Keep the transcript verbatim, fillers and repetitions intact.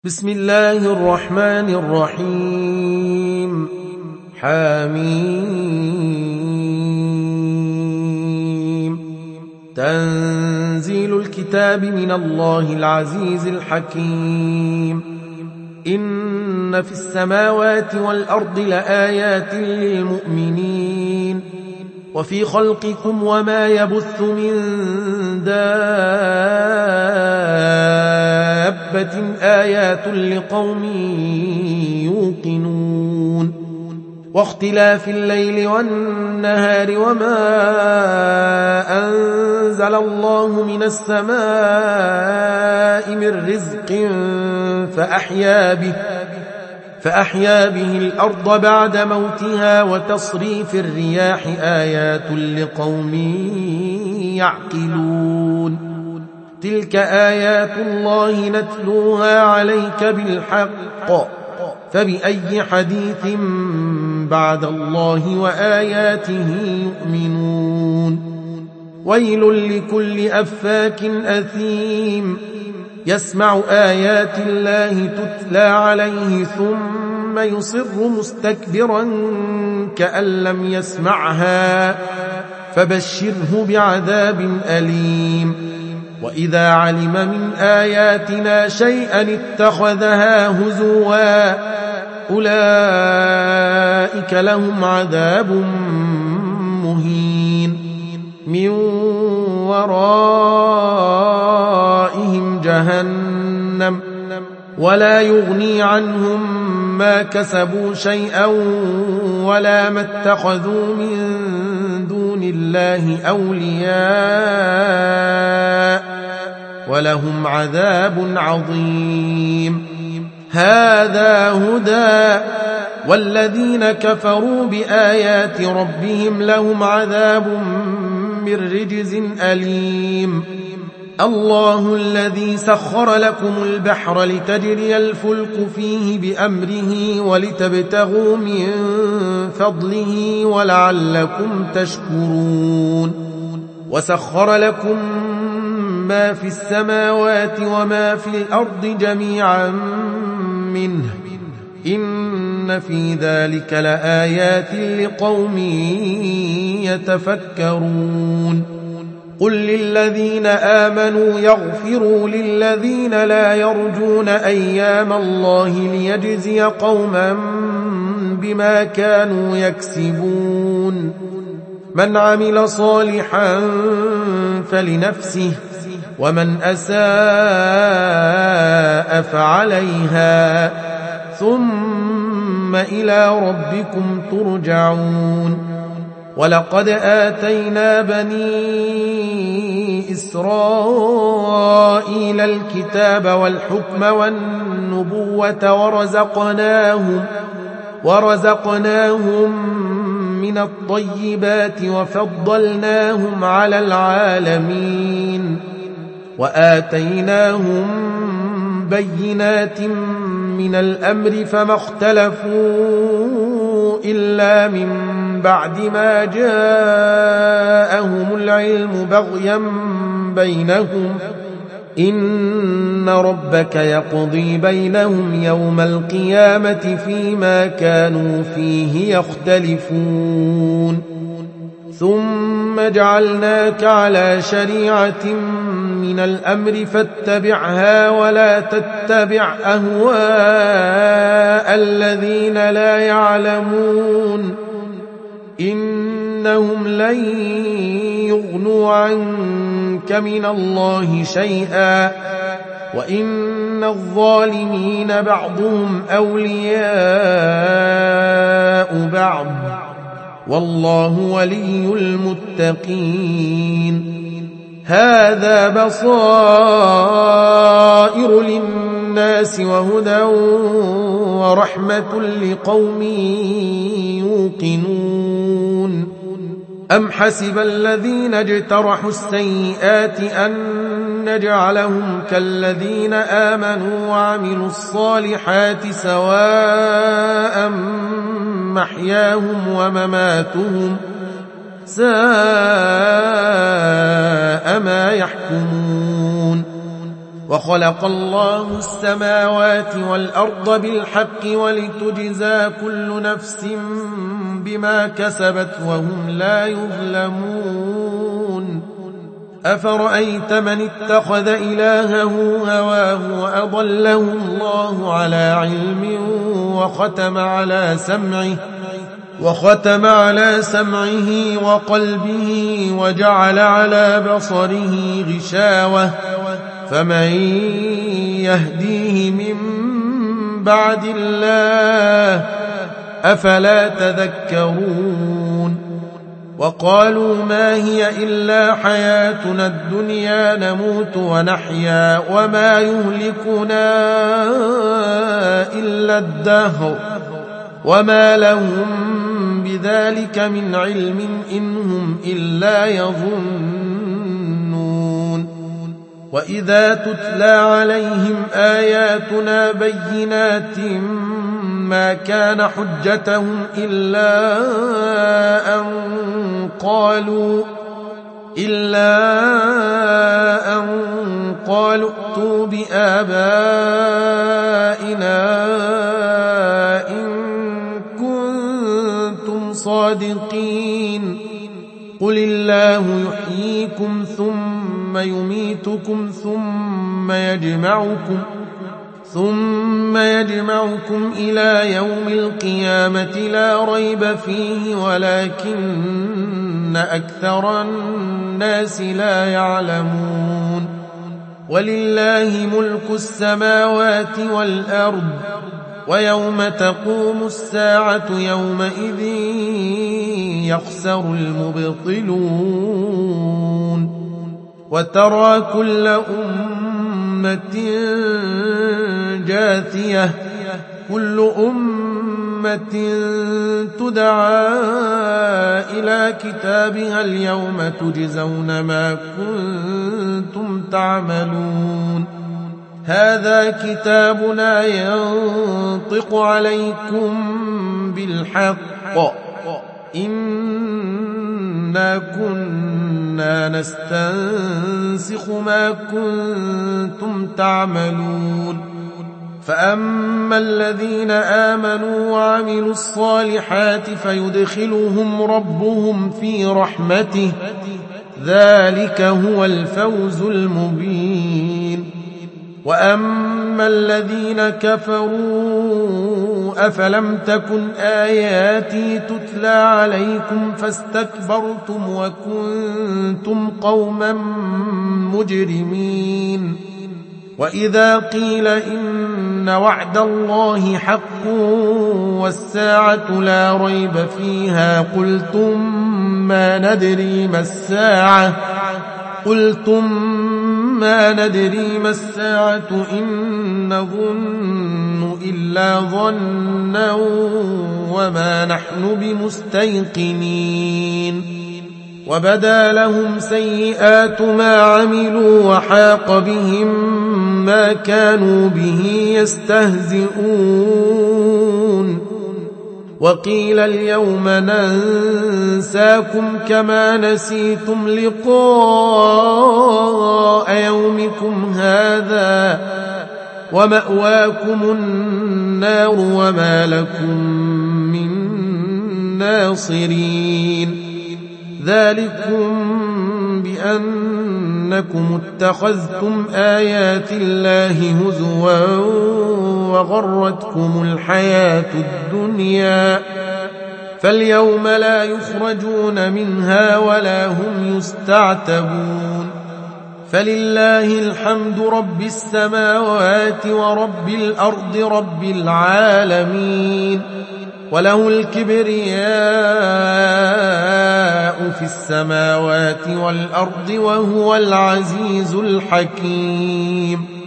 بسم الله الرحمن الرحيم. حميم. تنزيل الكتاب من الله العزيز الحكيم. إن في السماوات والأرض لآيات للمؤمنين وفي خلقكم وما يبث من دابة آيات لقوم يوقنون واختلاف الليل والنهار وما أنزل الله من السماء من رزق فأحيا به فأحيا به الأرض بعد موتها وتصريف الرياح آيات لقوم يعقلون. تلك آيات الله نتلوها عليك بالحق فبأي حديث بعد الله وآياته يؤمنون. ويل لكل أفاك أثيم يسمع آيات الله تتلى عليه ثم يصر مستكبرا كأن لم يسمعها فبشره بعذاب أليم. وإذا علم من آياتنا شيئا اتخذها هزوا أولئك لهم عذاب مهين من ورائهم جهنم ولا يغني عنهم ما كسبوا شيئا ولا ما اتخذوا من دون الله أولياء ولهم عذاب عظيم. هذا هدى والذين كفروا بآيات ربهم لهم عذاب من رجز أليم. الله الذي سخر لكم البحر لتجري الفلك فيه بأمره ولتبتغوا من فضله ولعلكم تشكرون. وسخر لكم ما في السماوات وما في الأرض جميعا منه إن في ذلك لآيات لقوم يتفكرون. قل للذين آمنوا يغفروا للذين لا يرجون أيام الله ليجزي قوما بما كانوا يكسبون. من عمل صالحا فلنفسه ومن أساء فعليها ثم إلى ربكم ترجعون. ولقد آتينا بني إسرائيل الكتاب والحكم والنبوة ورزقناهم, ورزقناهم من الطيبات وفضلناهم على العالمين وآتيناهم بينات من الأمر فما اختلفوا إلا من بعد ما جاءهم العلم بغيا بينهم إن ربك يقضي بينهم يوم القيامة فيما كانوا فيه يختلفون. ثم جعلناك على شريعة من الأمر فاتبعها ولا تتبع أهواء الذين لا يعلمون إنهم لن يغنوا عنك من الله شيئا وإن الظالمين بعضهم أولياء بعض والله ولي المتقين. هذا بصائر للناس وهدى ورحمة لقوم يوقنون. أم حسب الذين اجترحوا السيئات أن نجعلهم كالذين آمنوا وعملوا الصالحات سواء محياهم ومماتهم ساء ما يحكمون. وخلق الله السماوات والأرض بالحق ولتجزى كل نفس بما كسبت وهم لا يظلمون أفرأيت من اتخذ إلهه هواه وأضله الله على علم وختم على سمعه وختم على سمعه وقلبه وجعل على بصره غشاوة فمن يهديه من بعد الله أفلا تذكرون وقالوا ما هي إلا حياتنا الدنيا نموت ونحيا وما يهلكنا إلا الدهر وما لهم بذلك من علم إن هم إلا يظنون وإذا تتلى عليهم آياتنا بينات ما كان حجتهم إلا أن قالوا إلا أن قالوا ائتوا بآبائنا إن كنتم صادقين قل الله يحييكم ثم يميتكم ثم يجمعكم ثم يجمعكم إلى يوم القيامة لا ريب فيه ولكن أكثر الناس لا يعلمون ولله ملك السماوات والأرض ويوم تقوم الساعة يومئذ يخسر المبطلون وترى كل أمة جاثية كل أمة تدعى إلى كتابها اليوم تجزون ما كنتم تعملون هذا كتابنا ينطق عليكم بالحق إنا كنا نستنسخ ما كنتم تعملون فأما الذين آمنوا وعملوا الصالحات فيدخلهم ربهم في رحمته ذلك هو الفوز المبين وأما الذين كفروا أفلم تكن آياتي تتلى عليكم فاستكبرتم وكنتم قوما مجرمين وإذا قيل إن وعد الله حق والساعة لا ريب فيها قلتم ما ندري ما الساعة قلتم ما ندري ما الساعة إن نظن إلا ظنا وما نحن بمستيقنين وبدا لهم سيئات ما عملوا وحاق بهم ما كانوا به يستهزئون وقيل اليوم ننساكم كما نسيتم لقاء يومكم هذا ومأواكم النار وما لكم من ناصرين ذلكم بأنكم اتخذتم آيات الله هزوا وغرتكم الحياة الدنيا فاليوم لا يخرجون منها ولا هم يستعتبون فلله الحمد رب السماوات ورب الأرض رب العالمين وله الكبرياء في السماوات والأرض وهو العزيز الحكيم